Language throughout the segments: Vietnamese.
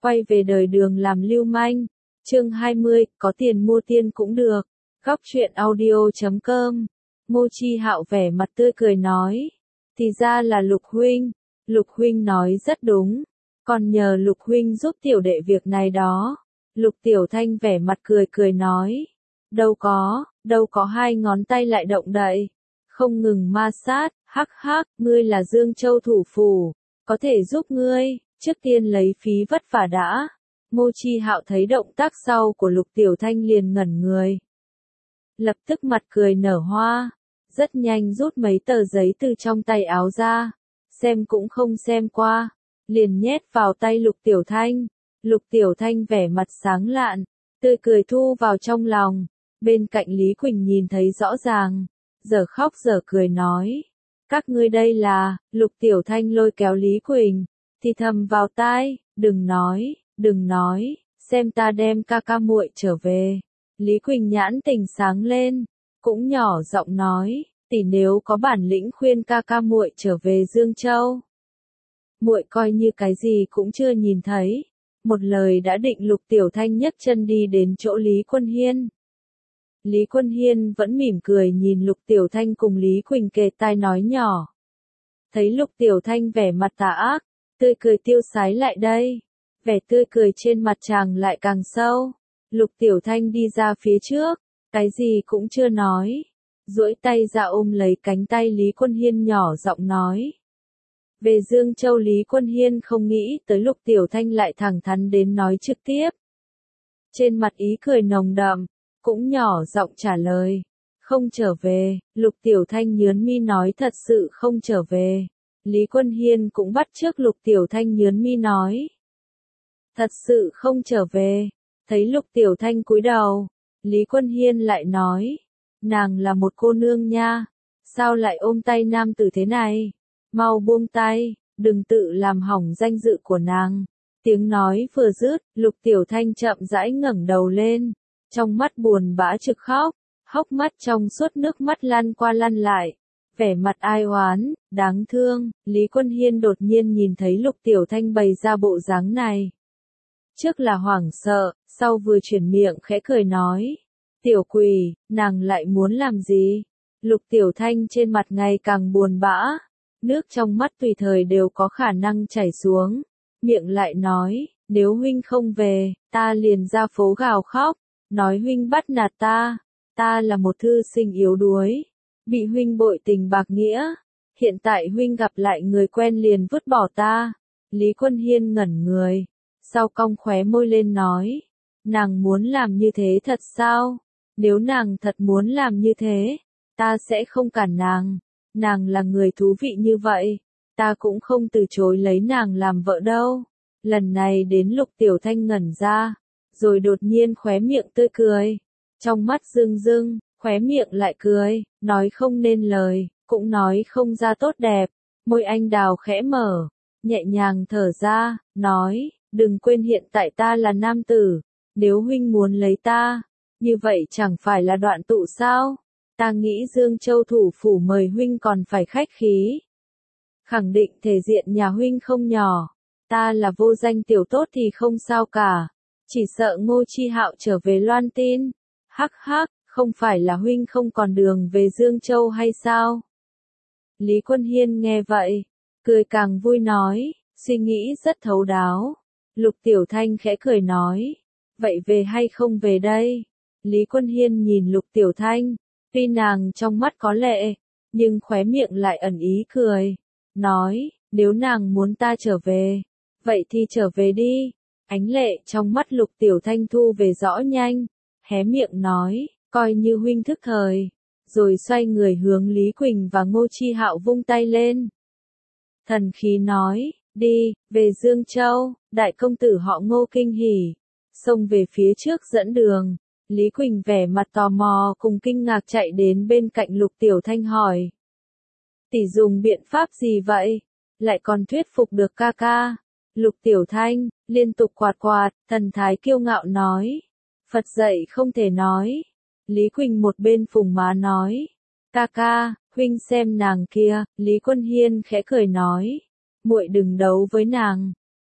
quay về đời đường làm lưu manh. Chương 20, có tiền mua tiên cũng được. Góc truyện audio.com. Ngô Chi Hạo vẻ mặt tươi cười nói, thì ra là Lục huynh. Lục huynh nói rất đúng, còn nhờ Lục huynh giúp tiểu đệ việc này đó. Lục Tiểu Thanh vẻ mặt cười cười nói, đâu có, hai ngón tay lại động đậy, không ngừng ma sát, hắc hắc, ngươi là Dương Châu thủ phủ, có thể giúp ngươi, trước tiên lấy phí vất vả đã. Ngô Chi Hạo thấy động tác sau của Lục Tiểu Thanh liền ngẩn người. Lập tức mặt cười nở hoa, rất nhanh rút mấy tờ giấy từ trong tay áo ra, xem cũng không xem qua, liền nhét vào tay Lục Tiểu Thanh. Lục Tiểu Thanh vẻ mặt sáng lạn, tươi cười thu vào trong lòng. Bên cạnh Lý Quỳnh nhìn thấy rõ ràng, giờ khóc giờ cười nói, các ngươi đây là. Lục Tiểu Thanh lôi kéo Lý Quỳnh, thì thầm vào tai, đừng nói, xem ta đem ca ca muội trở về. Lý Quỳnh nhãn tình sáng lên, cũng nhỏ giọng nói, tỷ nếu có bản lĩnh khuyên ca ca muội trở về Dương Châu, muội coi như cái gì cũng chưa nhìn thấy. Một lời đã định. Lục Tiểu Thanh nhấc chân đi đến chỗ Lý Quân Hiên. Lý Quân Hiên vẫn mỉm cười nhìn Lục Tiểu Thanh cùng Lý Quỳnh kề tai nói nhỏ. Thấy Lục Tiểu Thanh vẻ mặt tà ác, tươi cười tiêu sái lại đây, vẻ tươi cười trên mặt chàng lại càng sâu. Lục Tiểu Thanh đi ra phía trước, cái gì cũng chưa nói, duỗi tay ra ôm lấy cánh tay Lý Quân Hiên nhỏ giọng nói. Về Dương Châu. Lý Quân Hiên không nghĩ tới Lục Tiểu Thanh lại thẳng thắn đến nói trực tiếp. Trên mặt ý cười nồng đậm, cũng nhỏ giọng trả lời, không trở về. Lục Tiểu Thanh nhướng mi nói thật sự không trở về. Lý Quân Hiên cũng bắt chước Lục Tiểu Thanh nhướng mi nói, thật sự không trở về. Thấy Lục Tiểu Thanh cúi đầu, Lý Quân Hiên lại nói, nàng là một cô nương nha, sao lại ôm tay nam tử thế này, mau buông tay, đừng tự làm hỏng danh dự của nàng. Tiếng nói vừa dứt, Lục Tiểu Thanh chậm rãi ngẩng đầu lên, trong mắt buồn bã trực khóc, hốc mắt trong suốt nước mắt lăn qua lăn lại, vẻ mặt ai oán, đáng thương. Lý Quân Hiên đột nhiên nhìn thấy Lục Tiểu Thanh bày ra bộ dáng này, trước là hoảng sợ, sau vừa chuyển miệng khẽ cười nói, tiểu quỷ, nàng lại muốn làm gì? Lục Tiểu Thanh trên mặt ngày càng buồn bã, nước trong mắt tùy thời đều có khả năng chảy xuống, miệng lại nói, nếu huynh không về, ta liền ra phố gào khóc, nói huynh bắt nạt ta là một thư sinh yếu đuối, bị huynh bội tình bạc nghĩa, hiện tại huynh gặp lại người quen liền vứt bỏ ta. Lý Quân Hiên ngẩn người, sau cong khóe môi lên nói, nàng muốn làm như thế thật sao? Nếu nàng thật muốn làm như thế, ta sẽ không cản nàng là người thú vị như vậy, ta cũng không từ chối lấy nàng làm vợ đâu. Lần này đến Lục Tiểu Thanh ngẩn ra, rồi đột nhiên khóe miệng tươi cười, trong mắt rưng rưng, khóe miệng lại cười, nói không nên lời, cũng nói không ra tốt đẹp, môi anh đào khẽ mở, nhẹ nhàng thở ra, nói, đừng quên hiện tại ta là nam tử, nếu huynh muốn lấy ta, như vậy chẳng phải là đoạn tụ sao? Ta nghĩ Dương Châu thủ phủ mời huynh còn phải khách khí. Khẳng định thể diện nhà huynh không nhỏ, ta là vô danh tiểu tốt thì không sao cả, chỉ sợ Ngô Chi Hạo trở về loan tin. Hắc hắc, không phải là huynh không còn đường về Dương Châu hay sao? Lý Quân Hiên nghe vậy, cười càng vui nói, suy nghĩ rất thấu đáo. Lục Tiểu Thanh khẽ cười nói, vậy về hay không về đây? Lý Quân Hiên nhìn Lục Tiểu Thanh, tuy nàng trong mắt có lệ, nhưng khóe miệng lại ẩn ý cười, nói, nếu nàng muốn ta trở về, vậy thì trở về đi. Ánh lệ trong mắt Lục Tiểu Thanh thu về rõ nhanh, hé miệng nói, coi như huynh thức thời, rồi xoay người hướng Lý Quỳnh và Ngô Chi Hạo vung tay lên. Thần khí nói, đi, về Dương Châu. Đại công tử họ Ngô kinh hỉ, xông về phía trước dẫn đường. Lý Quỳnh vẻ mặt tò mò cùng kinh ngạc chạy đến bên cạnh Lục Tiểu Thanh hỏi, tỷ dùng biện pháp gì vậy? Lại còn thuyết phục được ca ca. Lục Tiểu Thanh liên tục quạt quạt, thần thái kiêu ngạo nói, Phật dạy không thể nói. Lý Quỳnh một bên phùng má nói, ca ca, huynh xem nàng kia. Lý Quân Hiên khẽ cười nói, muội đừng đấu với nàng,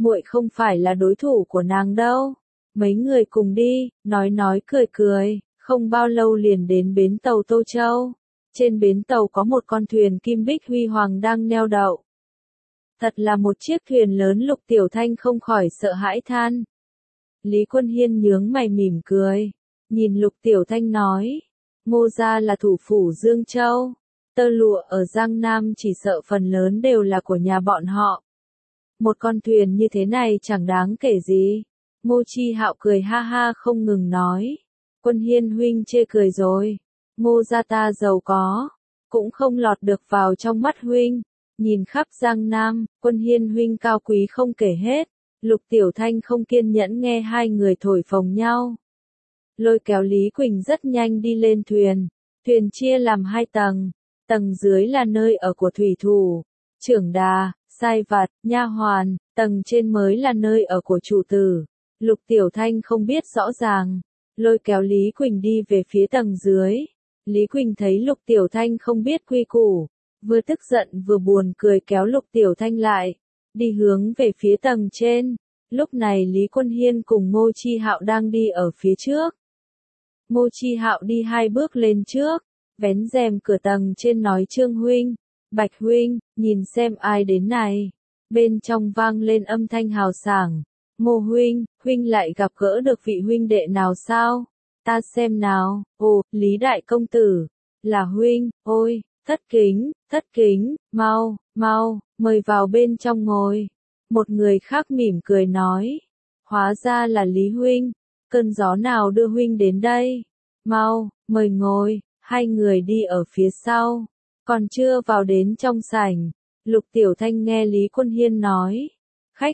muội không phải là đối thủ của nàng đâu. Mấy người cùng đi, nói cười cười, không bao lâu liền đến bến tàu Tô Châu. Trên bến tàu có một con thuyền kim bích huy hoàng đang neo đậu. Thật là một chiếc thuyền lớn, Lục Tiểu Thanh không khỏi sợ hãi than. Lý Quân Hiên nhướng mày mỉm cười, nhìn Lục Tiểu Thanh nói, Ngô gia là thủ phủ Dương Châu, tơ lụa ở Giang Nam chỉ sợ phần lớn đều là của nhà bọn họ. Một con thuyền như thế này chẳng đáng kể gì. Ngô Chi Hạo cười ha ha không ngừng nói, Quân Hiên huynh chê cười rồi, Ngô gia ta giàu có, cũng không lọt được vào trong mắt huynh. Nhìn khắp Giang Nam, Quân Hiên huynh cao quý không kể hết. Lục Tiểu Thanh không kiên nhẫn nghe hai người thổi phồng nhau. Lôi kéo Lý Quỳnh rất nhanh đi lên thuyền. Thuyền chia làm hai tầng. Tầng dưới là nơi ở của thủy thủ, trưởng đà, sai vặt, nha hoàn. Tầng trên mới là nơi ở của chủ tử. Lục Tiểu Thanh không biết rõ ràng. Lôi kéo Lý Quỳnh đi về phía tầng dưới. Lý Quỳnh thấy Lục Tiểu Thanh không biết quy củ, vừa tức giận vừa buồn cười kéo Lục Tiểu Thanh lại, đi hướng về phía tầng trên. Lúc này Lý Quân Hiên cùng Ngô Chi Hạo đang đi ở phía trước. Ngô Chi Hạo đi hai bước lên trước, vén rèm cửa tầng trên nói Trương huynh, Bạch huynh, nhìn xem ai đến này. Bên trong vang lên âm thanh hào sảng, Ngô huynh, huynh lại gặp gỡ được vị huynh đệ nào sao? Ta xem nào, ồ, Lý đại công tử, là huynh, ôi, thất kính, mau, mời vào bên trong ngồi. Một người khác mỉm cười nói, hóa ra là Lý huynh, cơn gió nào đưa huynh đến đây? Mau, mời ngồi. Hai người đi ở phía sau, còn chưa vào đến trong sảnh. Lục Tiểu Thanh nghe Lý Quân Hiên nói, khách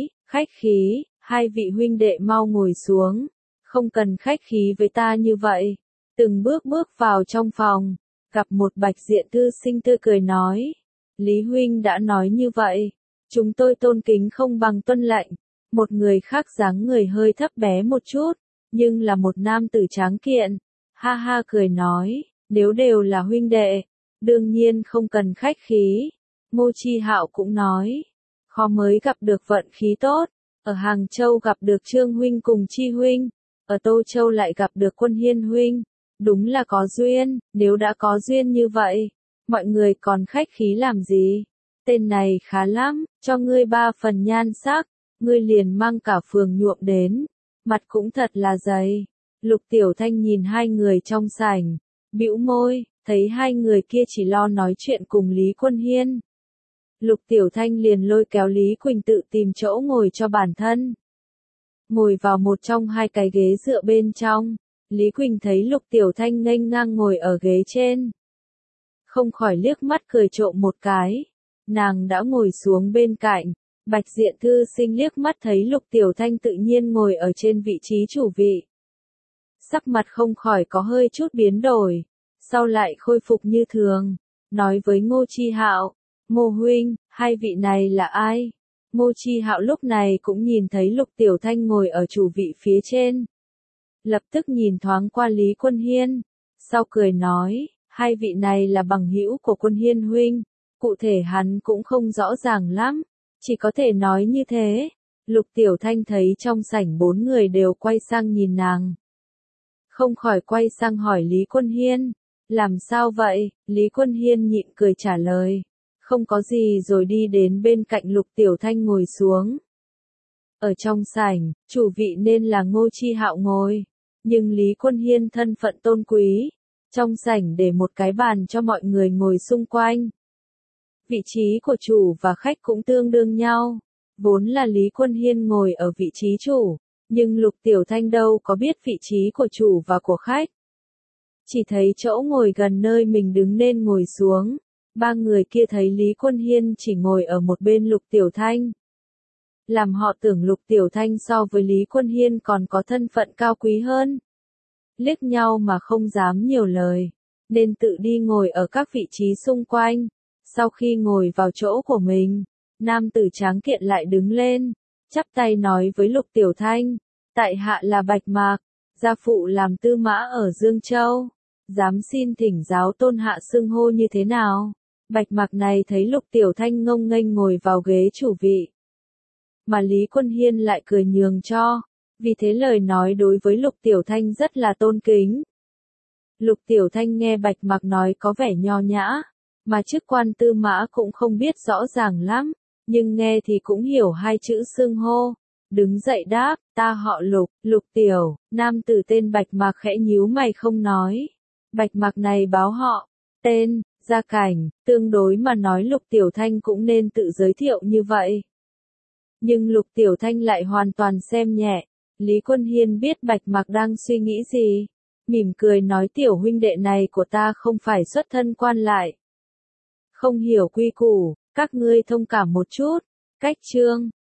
khí, hai vị huynh đệ mau ngồi xuống, không cần khách khí với ta như vậy. Từng bước vào trong phòng, gặp một Bạch Diện thư sinh tươi cười nói, Lý huynh đã nói như vậy, chúng tôi tôn kính không bằng tuân lệnh. Một người khác dáng người hơi thấp bé một chút, nhưng là một nam tử tráng kiện, ha ha cười nói, nếu đều là huynh đệ, đương nhiên không cần khách khí. Ngô Chi Hạo cũng nói, khó mới gặp được vận khí tốt, ở Hàng Châu gặp được Trương huynh cùng Chi huynh, ở Tô Châu lại gặp được Quân Hiên huynh, đúng là có duyên. Nếu đã có duyên như vậy, mọi người còn khách khí làm gì? Tên này khá lắm, cho ngươi 3 phần nhan sắc, ngươi liền mang cả phường nhuộm đến, mặt cũng thật là dày. Lục Tiểu Thanh nhìn hai người trong sảnh, bĩu môi, thấy hai người kia chỉ lo nói chuyện cùng Lý Quân Hiên. Lục Tiểu Thanh liền lôi kéo Lý Quỳnh tự tìm chỗ ngồi cho bản thân. Ngồi vào một trong hai cái ghế dựa bên trong, Lý Quỳnh thấy Lục Tiểu Thanh nghênh ngang ngồi ở ghế trên. Không khỏi liếc mắt cười trộm một cái, nàng đã ngồi xuống bên cạnh. Bạch Diện thư sinh liếc mắt thấy Lục Tiểu Thanh tự nhiên ngồi ở trên vị trí chủ vị. Sắc mặt không khỏi có hơi chút biến đổi, sau lại khôi phục như thường, nói với Ngô Chi Hạo, Ngô huynh, hai vị này là ai? Ngô Chi Hạo lúc này cũng nhìn thấy Lục Tiểu Thanh ngồi ở chủ vị phía trên. Lập tức nhìn thoáng qua Lý Quân Hiên, sau cười nói, hai vị này là bằng hữu của Quân Hiên huynh, cụ thể hắn cũng không rõ ràng lắm, chỉ có thể nói như thế. Lục Tiểu Thanh thấy trong sảnh 4 người đều quay sang nhìn nàng, không khỏi quay sang hỏi Lý Quân Hiên, làm sao vậy? Lý Quân Hiên nhịn cười trả lời, không có gì, rồi đi đến bên cạnh Lục Tiểu Thanh ngồi xuống. Ở trong sảnh, chủ vị nên là Ngô Chi Hạo ngồi, nhưng Lý Quân Hiên thân phận tôn quý, trong sảnh để một cái bàn cho mọi người ngồi xung quanh. Vị trí của chủ và khách cũng tương đương nhau, vốn là Lý Quân Hiên ngồi ở vị trí chủ, nhưng Lục Tiểu Thanh đâu có biết vị trí của chủ và của khách. Chỉ thấy chỗ ngồi gần nơi mình đứng nên ngồi xuống. 3 người kia thấy Lý Quân Hiên chỉ ngồi ở một bên Lục Tiểu Thanh, làm họ tưởng Lục Tiểu Thanh so với Lý Quân Hiên còn có thân phận cao quý hơn. Liếc nhau mà không dám nhiều lời, nên tự đi ngồi ở các vị trí xung quanh. Sau khi ngồi vào chỗ của mình, nam tử tráng kiện lại đứng lên, chắp tay nói với Lục Tiểu Thanh, tại hạ là Bạch Mạc, gia phụ làm tư mã ở Dương Châu, dám xin thỉnh giáo tôn hạ xưng hô như thế nào? Bạch Mạc này thấy Lục Tiểu Thanh ngông nghênh ngồi vào ghế chủ vị, mà Lý Quân Hiên lại cười nhường cho, vì thế lời nói đối với Lục Tiểu Thanh rất là tôn kính. Lục Tiểu Thanh nghe Bạch Mặc nói có vẻ nho nhã, mà chức quan tư mã cũng không biết rõ ràng lắm, nhưng nghe thì cũng hiểu hai chữ xưng hô. Đứng dậy đáp, ta họ Lục, Lục Tiểu, nam tử tên Bạch Mặc khẽ nhíu mày không nói. Bạch Mặc này báo họ, tên, gia cảnh, tương đối mà nói Lục Tiểu Thanh cũng nên tự giới thiệu như vậy. Nhưng Lục Tiểu Thanh lại hoàn toàn xem nhẹ. Lý Quân Hiên biết Bạch Mặc đang suy nghĩ gì, mỉm cười nói tiểu huynh đệ này của ta không phải xuất thân quan lại. Không hiểu quy củ, các ngươi thông cảm một chút. Cách chương